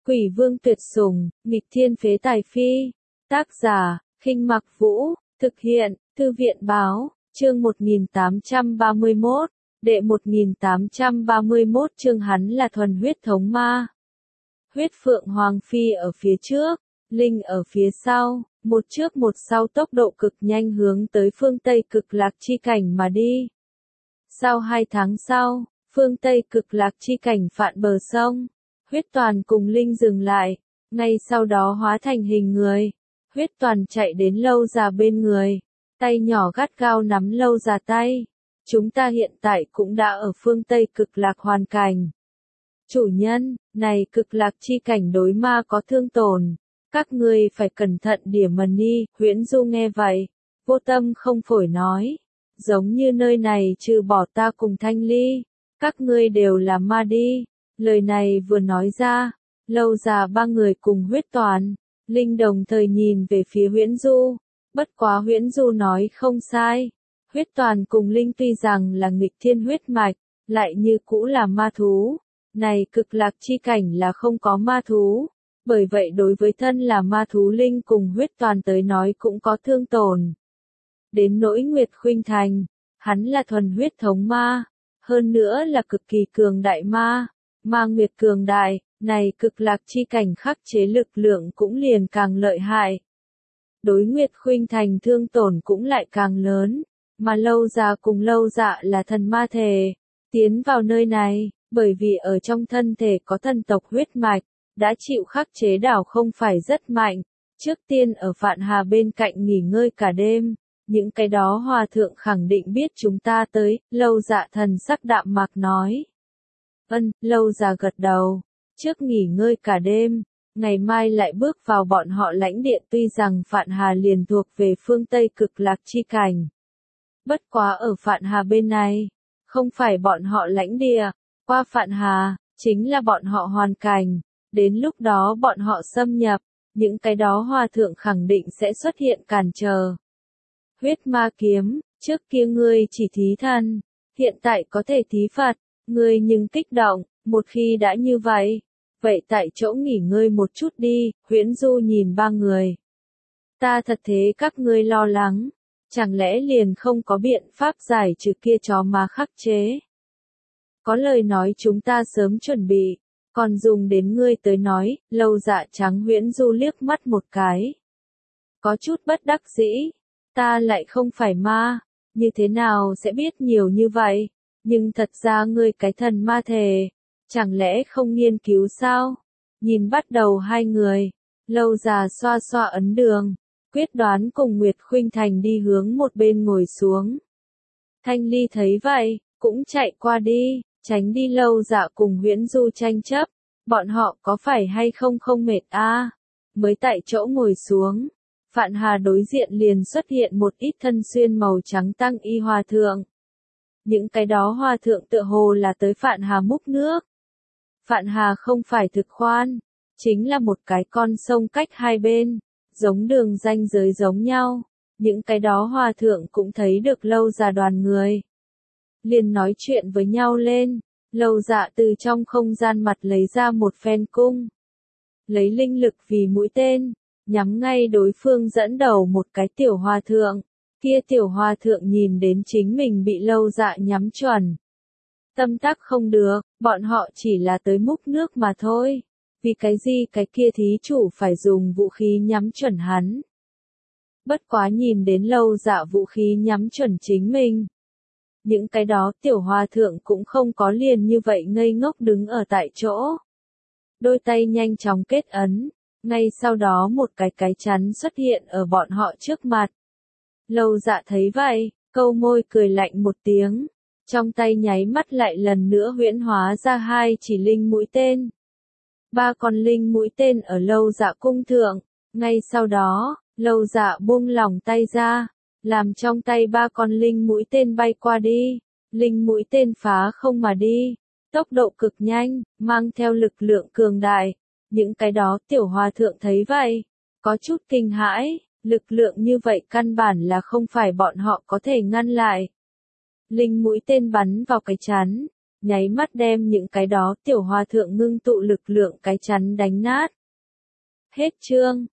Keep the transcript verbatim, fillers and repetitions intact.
Quỷ vương tuyệt sủng, nghịch thiên phế tài phi. Tác giả, Khinh Mặc Vũ, thực hiện, Thư viện Báo, chương một nghìn tám trăm ba mươi mốt, đệ một nghìn tám trăm ba mươi mốt chương hắn là thuần huyết thống ma. Huyết Phượng Hoàng Phi ở phía trước, Linh ở phía sau, một trước một sau tốc độ cực nhanh hướng tới phương Tây Cực Lạc chi cảnh mà đi. Sau hai tháng sau, phương Tây Cực Lạc chi cảnh phạn bờ sông, Huyết Toàn cùng Linh dừng lại, ngay sau đó hóa thành hình người. Huyết Toàn chạy đến Lâu Già bên người, tay nhỏ gắt gao nắm Lâu Già tay. Chúng ta hiện tại cũng đã ở phương Tây Cực Lạc hoàn cảnh. Chủ nhân, này Cực Lạc chi cảnh đối ma có thương tổn, các ngươi phải cẩn thận điểm mần đi. Huyễn Du nghe vậy, vô tâm không phổi nói, giống như nơi này trừ bỏ ta cùng Thanh Ly, các ngươi đều là ma đi. Lời này vừa nói ra, Lâu Già ba người cùng Huyết Toàn, Linh đồng thời nhìn về phía Huyễn Du, bất quá Huyễn Du nói không sai. Huyết Toàn cùng Linh tuy rằng là nghịch thiên huyết mạch, lại như cũ là ma thú. Này Cực Lạc chi cảnh là không có ma thú, bởi vậy đối với thân là ma thú Linh cùng Huyết Toàn tới nói cũng có thương tổn. Đến nỗi Nguyệt Khuynh Thành, hắn là thuần huyết thống ma, hơn nữa là cực kỳ cường đại ma, ma Nguyệt cường đại, này Cực Lạc chi cảnh khắc chế lực lượng cũng liền càng lợi hại. Đối Nguyệt Khuynh Thành thương tổn cũng lại càng lớn, mà Lâu Già cùng Lâu Dạ là thần ma thể, tiến vào nơi này, bởi vì ở trong thân thể có thần tộc huyết mạch, đã chịu khắc chế đảo không phải rất mạnh. Trước tiên ở Phạn Hà bên cạnh nghỉ ngơi cả đêm, những cái đó hòa thượng khẳng định biết chúng ta tới. Lâu Dạ thần sắc đạm mạc nói. Ân, Lâu Già gật đầu, trước nghỉ ngơi cả đêm, ngày mai lại bước vào bọn họ lãnh địa. Tuy rằng Phạn Hà liền thuộc về phương Tây Cực Lạc chi cảnh, bất quá ở Phạn Hà bên này, không phải bọn họ lãnh địa, qua Phạn Hà, chính là bọn họ hoàn cảnh, đến lúc đó bọn họ xâm nhập, những cái đó hòa thượng khẳng định sẽ xuất hiện cản trở. Huyết ma kiếm, trước kia ngươi chỉ thí thần, hiện tại có thể thí Phật, ngươi nhưng kích động, một khi đã như vậy, vậy tại chỗ nghỉ ngơi một chút đi. Huyễn Du nhìn ba người. Ta thật thế các ngươi lo lắng, chẳng lẽ liền không có biện pháp giải trừ kia chó ma khắc chế? Có lời nói chúng ta sớm chuẩn bị, còn dùng đến ngươi tới nói. Lâu Dạ trắng Huyễn Du liếc mắt một cái, có chút bất đắc dĩ, ta lại không phải ma, như thế nào sẽ biết nhiều như vậy, nhưng thật ra ngươi cái thần ma thể, chẳng lẽ không nghiên cứu sao? Nhìn bắt đầu hai người, Lâu Già xoa xoa ấn đường, quyết đoán cùng Nguyệt Khuynh Thành đi hướng một bên ngồi xuống. Thanh Ly thấy vậy, cũng chạy qua đi, tránh đi Lâu Dạ cùng Huyễn Du tranh chấp, bọn họ có phải hay không không mệt a? À? Mới tại chỗ ngồi xuống, Phạn Hà đối diện liền xuất hiện một ít thân xuyên màu trắng tăng y hòa thượng. Những cái đó hòa thượng tựa hồ là tới Phạn Hà múc nước. Phạn Hà không phải thực khoan, chính là một cái con sông cách hai bên, giống đường ranh giới giống nhau. Những cái đó hòa thượng cũng thấy được Lâu Già đoàn người, liền nói chuyện với nhau lên. Lâu Dạ từ trong không gian mặt lấy ra một phen cung, lấy linh lực vì mũi tên, nhắm ngay đối phương dẫn đầu một cái tiểu hòa thượng. Kia tiểu hòa thượng nhìn đến chính mình bị Lâu Dạ nhắm chuẩn, tâm tắc không được, bọn họ chỉ là tới múc nước mà thôi, vì cái gì cái kia thí chủ phải dùng vũ khí nhắm chuẩn hắn? Bất quá nhìn đến Lâu Dạ vũ khí nhắm chuẩn chính mình, những cái đó tiểu hòa thượng cũng không có liền như vậy ngây ngốc đứng ở tại chỗ. Đôi tay nhanh chóng kết ấn, ngay sau đó một cái cái chắn xuất hiện ở bọn họ trước mặt. Lâu Dạ thấy vậy, câu môi cười lạnh một tiếng, trong tay nháy mắt lại lần nữa huyễn hóa ra hai chỉ linh mũi tên. Ba con linh mũi tên ở Lâu Dạ cung thượng, ngay sau đó, Lâu Dạ buông lỏng tay ra, làm trong tay ba con linh mũi tên bay qua đi. Linh mũi tên phá không mà đi, tốc độ cực nhanh, mang theo lực lượng cường đại. Những cái đó tiểu hòa thượng thấy vậy, có chút kinh hãi, lực lượng như vậy căn bản là không phải bọn họ có thể ngăn lại. Linh mũi tên bắn vào cái chắn, nháy mắt đem những cái đó tiểu hòa thượng ngưng tụ lực lượng cái chắn đánh nát. Hết chương.